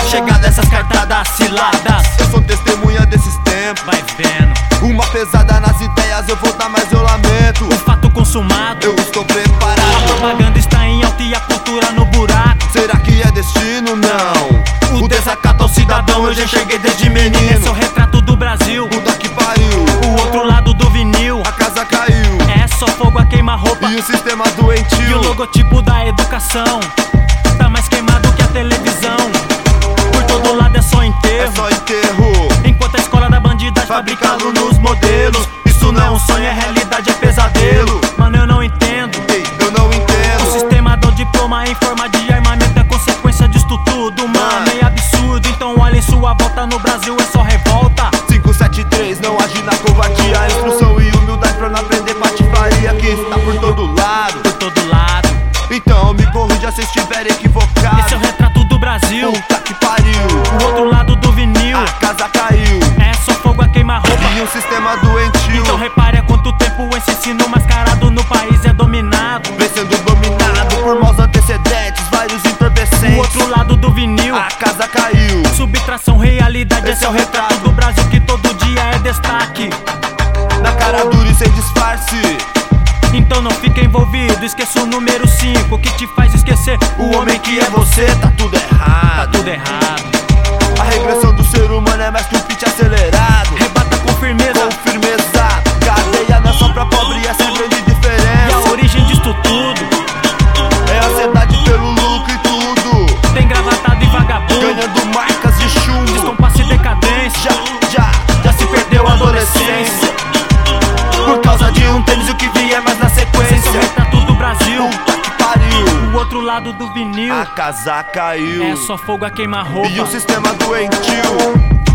Chega dessas cartadas ciladas. Eu sou testemunha desses tempos. Vai vendo. Uma pesada nas ideias, eu vou dar, mas eu lamento. O fato consumado, eu estou preparado. A propaganda está em alta e a cultura no buraco. Será que é destino? Não. O desacato ao cidadão eu já enxerguei desde menino. Esse é o retrato do Brasil. Puta que pariu. O outro lado do vinil, a casa caiu. É só fogo a queima-roupa e o sistema doentio. E o logotipo da educação tá mais queimado que a televisão. Por todo lado é só enterro. É só enterro. Enquanto a escola da bandidagem fabrica alunos modelos. Isso não é um sonho, é realidade, é pesadelo. Mano, eu não entendo. Ei, eu não entendo. O sistema do diploma em forma de armamento é consequência disto tudo, mano. É absurdo, então olha em sua volta. No Brasil é só revolta. 573, não age na covardia. A instrução e humildade pra não aprender patifaria que está por todo lado. Por todo lado. Então me corrija se estiver equivocado. Esse é o retrato do Brasil. Puta que pariu. O outro lado do vinil, a casa caiu. É só fogo a queima-roupa e um sistema doentio. Então repare há quanto tempo esse ensino mascarado no país é dominado. Vem sendo dominado por maus antecedentes, vários entorpecentes. O outro lado do vinil, a casa caiu. Subtração, realidade, esse é o retrato do Brasil que todo dia é destaque. Na cara dura e sem disfarce. Então não fica envolvido, esqueça o número 5 que te faz esquecer o homem que é você. Tá tudo errado. Tá tudo errado. A regressão do ser humano é mais que um pitch acelerado. Rebata com firmeza. Com firmeza. Cadeia não é só pra pobre, essa é a grande diferença. E a origem disto tudo é a ansiedade pelo lucro e tudo. Tem gravatado e vagabundo, ganhando marcas de chumbo. Descompasso e decadência. Já se perdeu a adolescência. Por causa de um tênis, o que vier mais na sequência. Esse é o retrato do Brasil. Puta que pariu. O outro lado do vinil, a casa caiu. É só fogo a queima-roupa e o sistema doentio.